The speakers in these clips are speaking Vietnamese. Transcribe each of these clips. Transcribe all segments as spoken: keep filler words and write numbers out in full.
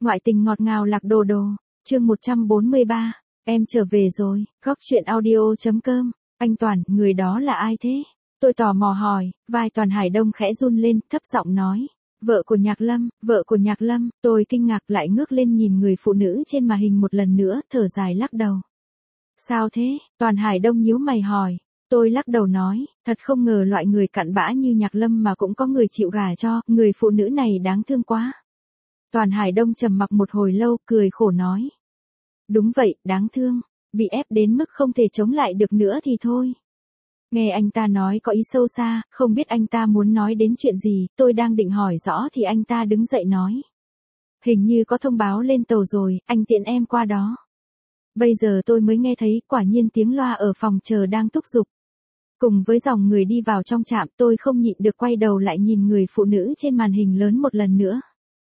Ngoại tình ngọt ngào lạc đồ đồ, chương một trăm bốn mươi ba, em trở về rồi, góc truyện audio.com, anh Toàn, người đó là ai thế? Tôi tò mò hỏi, vai Toàn Hải Đông khẽ run lên, thấp giọng nói, vợ của Nhạc Lâm, vợ của Nhạc Lâm, tôi kinh ngạc lại ngước lên nhìn người phụ nữ trên màn hình một lần nữa, thở dài lắc đầu. Sao thế? Toàn Hải Đông nhíu mày hỏi. Tôi lắc đầu nói, thật không ngờ loại người cặn bã như Nhạc Lâm mà cũng có người chịu gả cho, người phụ nữ này đáng thương quá. Toàn Hải Đông trầm mặc một hồi lâu, cười khổ nói. Đúng vậy, đáng thương, bị ép đến mức không thể chống lại được nữa thì thôi. Nghe anh ta nói có ý sâu xa, không biết anh ta muốn nói đến chuyện gì, tôi đang định hỏi rõ thì anh ta đứng dậy nói. Hình như có thông báo lên tàu rồi, anh tiện em qua đó. Bây giờ tôi mới nghe thấy, quả nhiên tiếng loa ở phòng chờ đang thúc giục. Cùng với dòng người đi vào trong trạm, tôi không nhịn được quay đầu lại nhìn người phụ nữ trên màn hình lớn một lần nữa.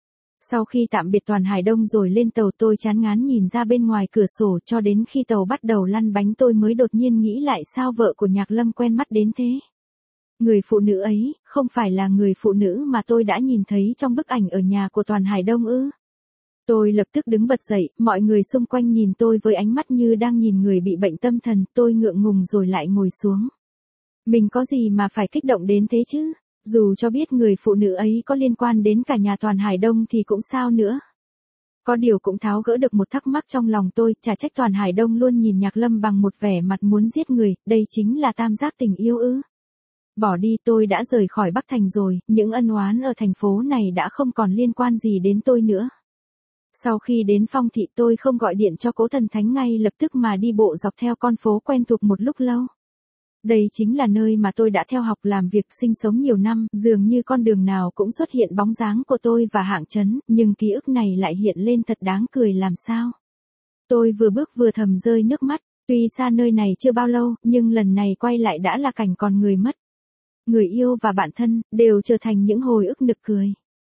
Sau khi tạm biệt Toàn Hải Đông rồi lên tàu, tôi chán ngán nhìn ra bên ngoài cửa sổ cho đến khi tàu bắt đầu lăn bánh tôi mới đột nhiên nghĩ lại sao vợ của Nhạc Lâm quen mắt đến thế. Người phụ nữ ấy, không phải là người phụ nữ mà tôi đã nhìn thấy trong bức ảnh ở nhà của Toàn Hải Đông ư? Tôi lập tức đứng bật dậy, mọi người xung quanh nhìn tôi với ánh mắt như đang nhìn người bị bệnh tâm thần, tôi ngượng ngùng rồi lại ngồi xuống. Mình có gì mà phải kích động đến thế chứ? Dù cho biết người phụ nữ ấy có liên quan đến cả nhà Toàn Hải Đông thì cũng sao nữa. Có điều cũng tháo gỡ được một thắc mắc trong lòng tôi, chả trách Toàn Hải Đông luôn nhìn Nhạc Lâm bằng một vẻ mặt muốn giết người, đây chính là tam giác tình yêu ư. Bỏ đi, tôi đã rời khỏi Bắc Thành rồi, những ân oán ở thành phố này đã không còn liên quan gì đến tôi nữa. Sau khi đến Phong Thị tôi không gọi điện cho Cố Thần Thánh ngay lập tức mà đi bộ dọc theo con phố quen thuộc một lúc lâu. Đây chính là nơi mà tôi đã theo học làm việc sinh sống nhiều năm, dường như con đường nào cũng xuất hiện bóng dáng của tôi và Hạng Chấn, nhưng ký ức này lại hiện lên thật đáng cười làm sao. Tôi vừa bước vừa thầm rơi nước mắt, tuy xa nơi này chưa bao lâu, nhưng lần này quay lại đã là cảnh còn người mất. Người yêu và bạn thân, đều trở thành những hồi ức nực cười.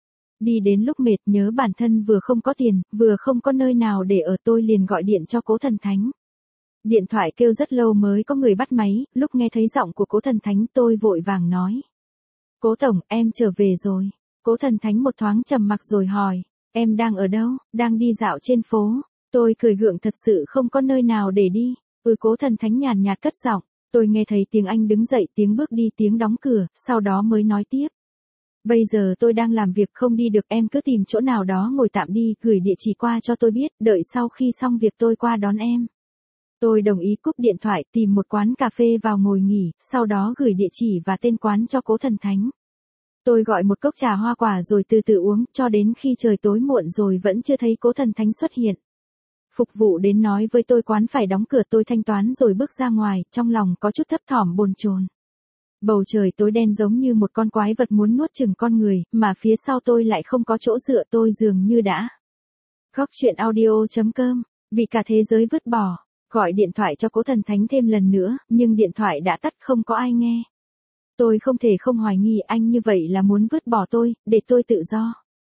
Đi đến lúc mệt nhớ bản thân vừa không có tiền, vừa không có nơi nào để ở tôi liền gọi điện cho Cố Thần Thánh. Điện thoại kêu rất lâu mới có người bắt máy, lúc nghe thấy giọng của Cố Thần Thánh tôi vội vàng nói. Cố Tổng, em trở về rồi. Cố Thần Thánh một thoáng trầm mặc rồi hỏi, em đang ở đâu? Đang đi dạo trên phố. Tôi cười gượng thật sự không có nơi nào để đi. Ừ, Cố Thần Thánh nhàn nhạt cất giọng. Tôi nghe thấy tiếng anh đứng dậy, tiếng bước đi, tiếng đóng cửa, sau đó mới nói tiếp. Bây giờ tôi đang làm việc không đi được, em cứ tìm chỗ nào đó ngồi tạm đi, gửi địa chỉ qua cho tôi biết, đợi sau khi xong việc tôi qua đón em. Tôi đồng ý cúp điện thoại, tìm một quán cà phê vào ngồi nghỉ, sau đó gửi địa chỉ và tên quán cho Cố Thần Thánh. Tôi gọi một cốc trà hoa quả rồi từ từ uống, cho đến khi trời tối muộn rồi vẫn chưa thấy Cố Thần Thánh xuất hiện. Phục vụ đến nói với tôi quán phải đóng cửa, tôi thanh toán rồi bước ra ngoài, trong lòng có chút thấp thỏm bồn chồn. Bầu trời tối đen giống như một con quái vật muốn nuốt chửng con người, mà phía sau tôi lại không có chỗ dựa, tôi dường như đã. Góc truyện audio.com, bị cả thế giới vứt bỏ. Gọi điện thoại cho Cố Thần Thánh thêm lần nữa, nhưng điện thoại đã tắt không có ai nghe. Tôi không thể không hoài nghi anh như vậy là muốn vứt bỏ tôi, để tôi tự do.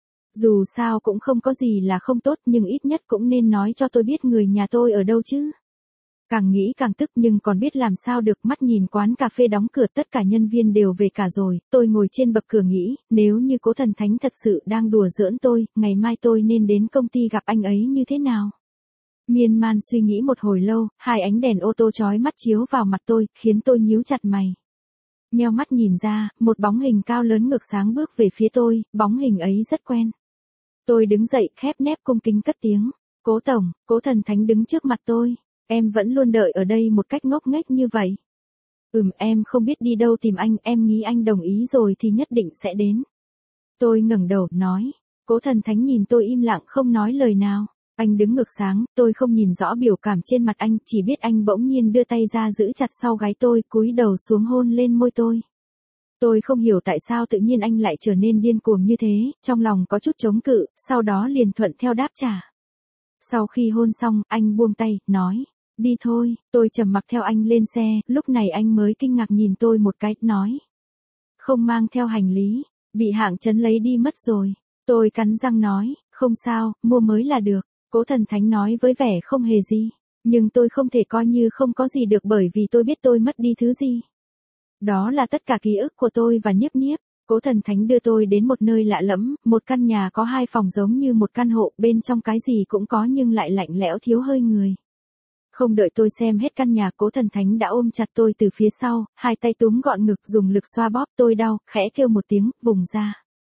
Dù sao cũng không có gì là không tốt, nhưng ít nhất cũng nên nói cho tôi biết người nhà tôi ở đâu chứ. Càng nghĩ càng tức nhưng còn biết làm sao được, mắt nhìn quán cà phê đóng cửa, tất cả nhân viên đều về cả rồi, tôi ngồi trên bậc cửa nghĩ, nếu như Cố Thần Thánh thật sự đang đùa giỡn tôi, ngày mai tôi nên đến công ty gặp anh ấy như thế nào? Miên man suy nghĩ một hồi lâu, hai ánh đèn ô tô chói mắt chiếu vào mặt tôi, khiến tôi nhíu chặt mày. Nheo mắt nhìn ra, một bóng hình cao lớn ngược sáng bước về phía tôi, bóng hình ấy rất quen. Tôi đứng dậy, khép nép cung kính cất tiếng. Cố Tổng, Cố Thần Thánh đứng trước mặt tôi. Em vẫn luôn đợi ở đây một cách ngốc nghếch như vậy. Ừm, em không biết đi đâu tìm anh, em nghĩ anh đồng ý rồi thì nhất định sẽ đến. Tôi ngẩng đầu, nói. Cố Thần Thánh nhìn tôi im lặng không nói lời nào. Anh đứng ngược sáng, tôi không nhìn rõ biểu cảm trên mặt anh, chỉ biết anh bỗng nhiên đưa tay ra giữ chặt sau gáy tôi, cúi đầu xuống hôn lên môi tôi. Tôi không hiểu tại sao tự nhiên anh lại trở nên điên cuồng như thế, trong lòng có chút chống cự, sau đó liền thuận theo đáp trả. Sau khi hôn xong, anh buông tay, nói, đi thôi, tôi trầm mặc theo anh lên xe, lúc này anh mới kinh ngạc nhìn tôi một cái, nói. Không mang theo hành lý, bị Hạng Chấn lấy đi mất rồi. Tôi cắn răng nói, không sao, mua mới là được. Cố Thần Thánh nói với vẻ không hề gì, nhưng tôi không thể coi như không có gì được bởi vì tôi biết tôi mất đi thứ gì. Đó là tất cả ký ức của tôi và Niếp Niếp. Cố Thần Thánh đưa tôi đến một nơi lạ lẫm, một căn nhà có hai phòng giống như một căn hộ, bên trong cái gì cũng có nhưng lại lạnh lẽo thiếu hơi người. Không đợi tôi xem hết căn nhà, Cố Thần Thánh đã ôm chặt tôi từ phía sau, hai tay túm gọn ngực dùng lực xoa bóp tôi đau, khẽ kêu một tiếng, vùng ra.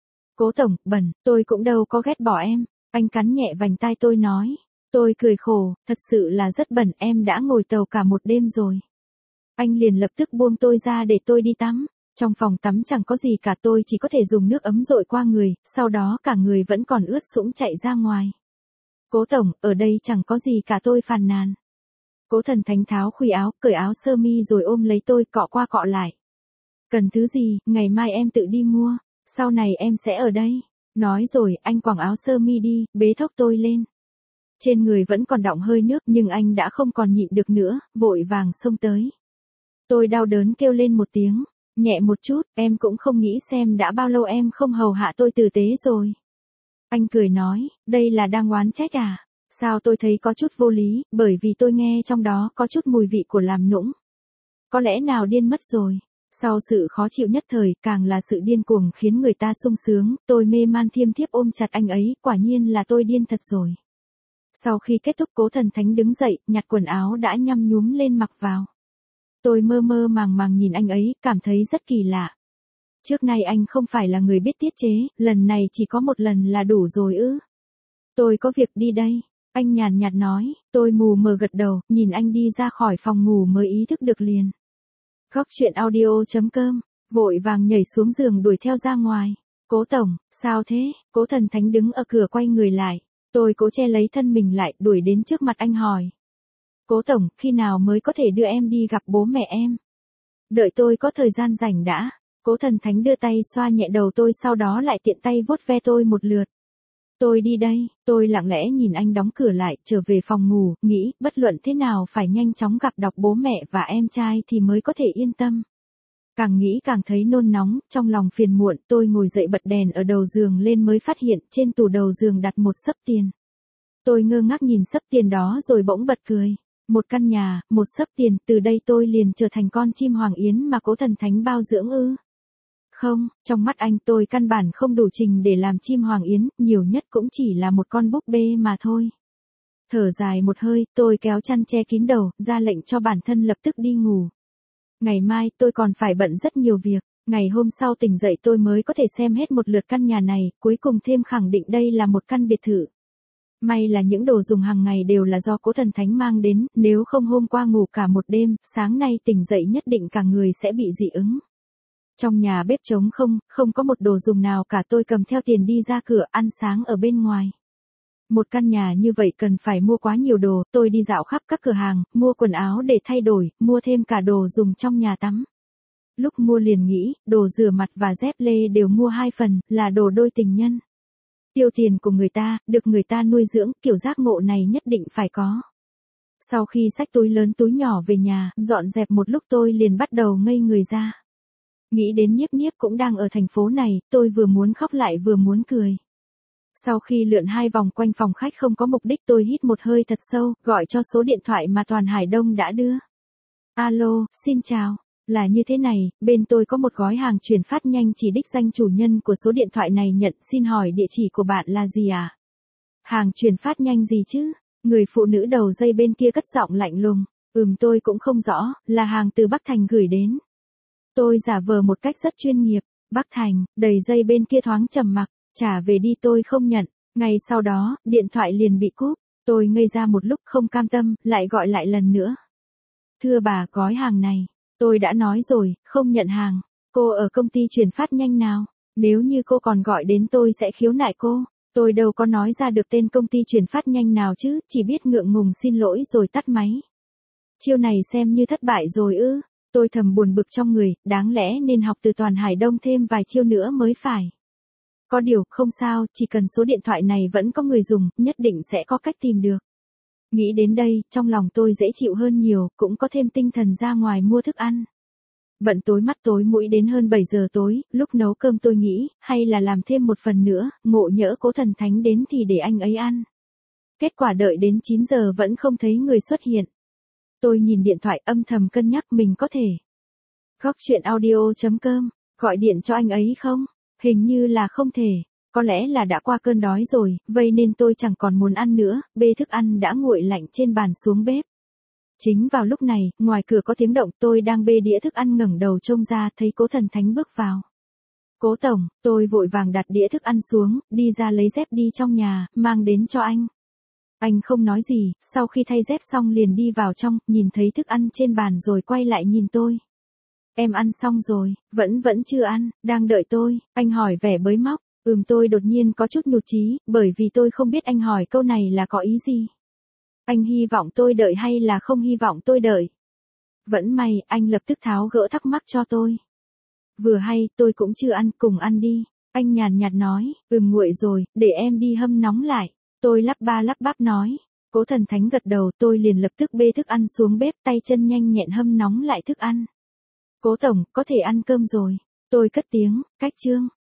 Cố tổng, bẩn, tôi cũng đâu có ghét bỏ em. Anh cắn nhẹ vành tai tôi nói. Tôi cười khổ, thật sự là rất bẩn, em đã ngồi tàu cả một đêm rồi. Anh liền lập tức buông tôi ra để tôi đi tắm. Trong phòng tắm chẳng có gì cả, tôi chỉ có thể dùng nước ấm dội qua người, sau đó cả người vẫn còn ướt sũng chạy ra ngoài. Cố tổng, ở đây chẳng có gì cả, tôi phàn nàn. Cố Thần Thánh tháo khuy áo, cởi áo sơ mi rồi ôm lấy tôi, cọ qua cọ lại. Cần thứ gì, ngày mai em tự đi mua, sau này em sẽ ở đây. Nói rồi, anh quàng áo sơ mi đi, bế thốc tôi lên. Trên người vẫn còn đọng hơi nước nhưng anh đã không còn nhịn được nữa, vội vàng xông tới. Tôi đau đớn kêu lên một tiếng, nhẹ một chút, em cũng không nghĩ xem đã bao lâu em không hầu hạ tôi tử tế rồi. Anh cười nói, đây là đang oán trách à? Sao tôi thấy có chút vô lý, bởi vì tôi nghe trong đó có chút mùi vị của làm nũng. Có lẽ nào điên mất rồi. Sau sự khó chịu nhất thời, càng là sự điên cuồng khiến người ta sung sướng, tôi mê man thiêm thiếp ôm chặt anh ấy, quả nhiên là tôi điên thật rồi. Sau khi kết thúc, Cố Thần Thánh đứng dậy, nhặt quần áo đã nhăm nhúm lên mặc vào. Tôi mơ mơ màng màng nhìn anh ấy, cảm thấy rất kỳ lạ. Trước nay anh không phải là người biết tiết chế, lần này chỉ có một lần là đủ rồi ư. Tôi có việc đi đây. Anh nhàn nhạt nói, tôi mù mờ gật đầu, nhìn anh đi ra khỏi phòng ngủ mới ý thức được liền. Góc truyện audio chấm com, vội vàng nhảy xuống giường đuổi theo ra ngoài. Cố tổng, sao thế? Cố Thần Thánh đứng ở cửa quay người lại. Tôi cố che lấy thân mình lại, đuổi đến trước mặt anh hỏi. Cố tổng, khi nào mới có thể đưa em đi gặp bố mẹ em? Đợi tôi có thời gian rảnh đã. Cố Thần Thánh đưa tay xoa nhẹ đầu tôi, sau đó lại tiện tay vuốt ve tôi một lượt. Tôi đi đây, tôi lặng lẽ nhìn anh đóng cửa lại, trở về phòng ngủ, nghĩ, bất luận thế nào phải nhanh chóng gặp đọc bố mẹ và em trai thì mới có thể yên tâm. Càng nghĩ càng thấy nôn nóng, trong lòng phiền muộn, tôi ngồi dậy bật đèn ở đầu giường lên mới phát hiện trên tủ đầu giường đặt một xấp tiền. Tôi ngơ ngác nhìn xấp tiền đó rồi bỗng bật cười. Một căn nhà, một xấp tiền, từ đây tôi liền trở thành con chim hoàng yến mà Cố Thần Thánh bao dưỡng ư? Không, trong mắt anh tôi căn bản không đủ trình để làm chim hoàng yến, nhiều nhất cũng chỉ là một con búp bê mà thôi. Thở dài một hơi, tôi kéo chăn che kín đầu, ra lệnh cho bản thân lập tức đi ngủ. Ngày mai tôi còn phải bận rất nhiều việc, ngày hôm sau tỉnh dậy tôi mới có thể xem hết một lượt căn nhà này, cuối cùng thêm khẳng định đây là một căn biệt thự. May là những đồ dùng hàng ngày đều là do Cố Thần Thánh mang đến, nếu không hôm qua ngủ cả một đêm, sáng nay tỉnh dậy nhất định cả người sẽ bị dị ứng. Trong nhà bếp trống không, không có một đồ dùng nào cả, tôi cầm theo tiền đi ra cửa ăn sáng ở bên ngoài. Một căn nhà như vậy cần phải mua quá nhiều đồ, tôi đi dạo khắp các cửa hàng, mua quần áo để thay đổi, mua thêm cả đồ dùng trong nhà tắm. Lúc mua liền nghĩ, đồ rửa mặt và dép lê đều mua hai phần, là đồ đôi tình nhân. Tiêu tiền của người ta, được người ta nuôi dưỡng, kiểu giác ngộ này nhất định phải có. Sau khi xách túi lớn túi nhỏ về nhà, dọn dẹp một lúc tôi liền bắt đầu ngây người ra. Nghĩ đến Nhiếp Nhiếp cũng đang ở thành phố này, tôi vừa muốn khóc lại vừa muốn cười. Sau khi lượn hai vòng quanh phòng khách không có mục đích, tôi hít một hơi thật sâu, gọi cho số điện thoại mà Toàn Hải Đông đã đưa. Alo, xin chào, là như thế này, bên tôi có một gói hàng chuyển phát nhanh chỉ đích danh chủ nhân của số điện thoại này nhận, xin hỏi địa chỉ của bạn là gì à? Hàng chuyển phát nhanh gì chứ? Người phụ nữ đầu dây bên kia cất giọng lạnh lùng, ừm tôi cũng không rõ, là hàng từ Bắc Thành gửi đến. Tôi giả vờ một cách rất chuyên nghiệp, Bắc Thành, đầy dây bên kia thoáng trầm mặc, trả về đi, tôi không nhận. Ngay sau đó, điện thoại liền bị cúp, tôi ngây ra một lúc không cam tâm, lại gọi lại lần nữa. Thưa bà, gói hàng này, tôi đã nói rồi, không nhận hàng. Cô ở công ty chuyển phát nhanh nào? Nếu như cô còn gọi đến tôi sẽ khiếu nại cô. Tôi đâu có nói ra được tên công ty chuyển phát nhanh nào chứ, chỉ biết ngượng ngùng xin lỗi rồi tắt máy. Chiêu này xem như thất bại rồi ư? Tôi thầm buồn bực trong người, đáng lẽ nên học từ Toàn Hải Đông thêm vài chiêu nữa mới phải. Có điều, không sao, chỉ cần số điện thoại này vẫn có người dùng, nhất định sẽ có cách tìm được. Nghĩ đến đây, trong lòng tôi dễ chịu hơn nhiều, cũng có thêm tinh thần ra ngoài mua thức ăn. Bận tối mắt tối mũi đến hơn bảy giờ tối, lúc nấu cơm tôi nghĩ, hay là làm thêm một phần nữa, ngộ nhỡ Cố Thần Thánh đến thì để anh ấy ăn. Kết quả đợi đến chín giờ vẫn không thấy người xuất hiện. Tôi nhìn điện thoại âm thầm cân nhắc mình có thể. Góc truyện audio chấm com Gọi điện cho anh ấy không? Hình như là không thể. Có lẽ là đã qua cơn đói rồi, vậy nên tôi chẳng còn muốn ăn nữa, bê thức ăn đã nguội lạnh trên bàn xuống bếp. Chính vào lúc này, ngoài cửa có tiếng động, tôi đang bê đĩa thức ăn ngẩng đầu trông ra thấy Cố Thần Thánh bước vào. Cố tổng, tôi vội vàng đặt đĩa thức ăn xuống, đi ra lấy dép đi trong nhà, mang đến cho anh. Anh không nói gì, sau khi thay dép xong liền đi vào trong, nhìn thấy thức ăn trên bàn rồi quay lại nhìn tôi. Em ăn xong rồi, vẫn vẫn chưa ăn, đang đợi tôi, anh hỏi vẻ bới móc. Ừm, tôi đột nhiên có chút nhụt chí, bởi vì tôi không biết anh hỏi câu này là có ý gì. Anh hy vọng tôi đợi hay là không hy vọng tôi đợi? Vẫn may, anh lập tức tháo gỡ thắc mắc cho tôi. Vừa hay, tôi cũng chưa ăn, cùng ăn đi. Anh nhàn nhạt nói, ừm nguội rồi, để em đi hâm nóng lại. Tôi lắp ba lắp bắp nói. Cố Thần Thánh gật đầu, tôi liền lập tức bê thức ăn xuống bếp, tay chân nhanh nhẹn hâm nóng lại thức ăn. Cố tổng, có thể ăn cơm rồi. Tôi cất tiếng, cách chương.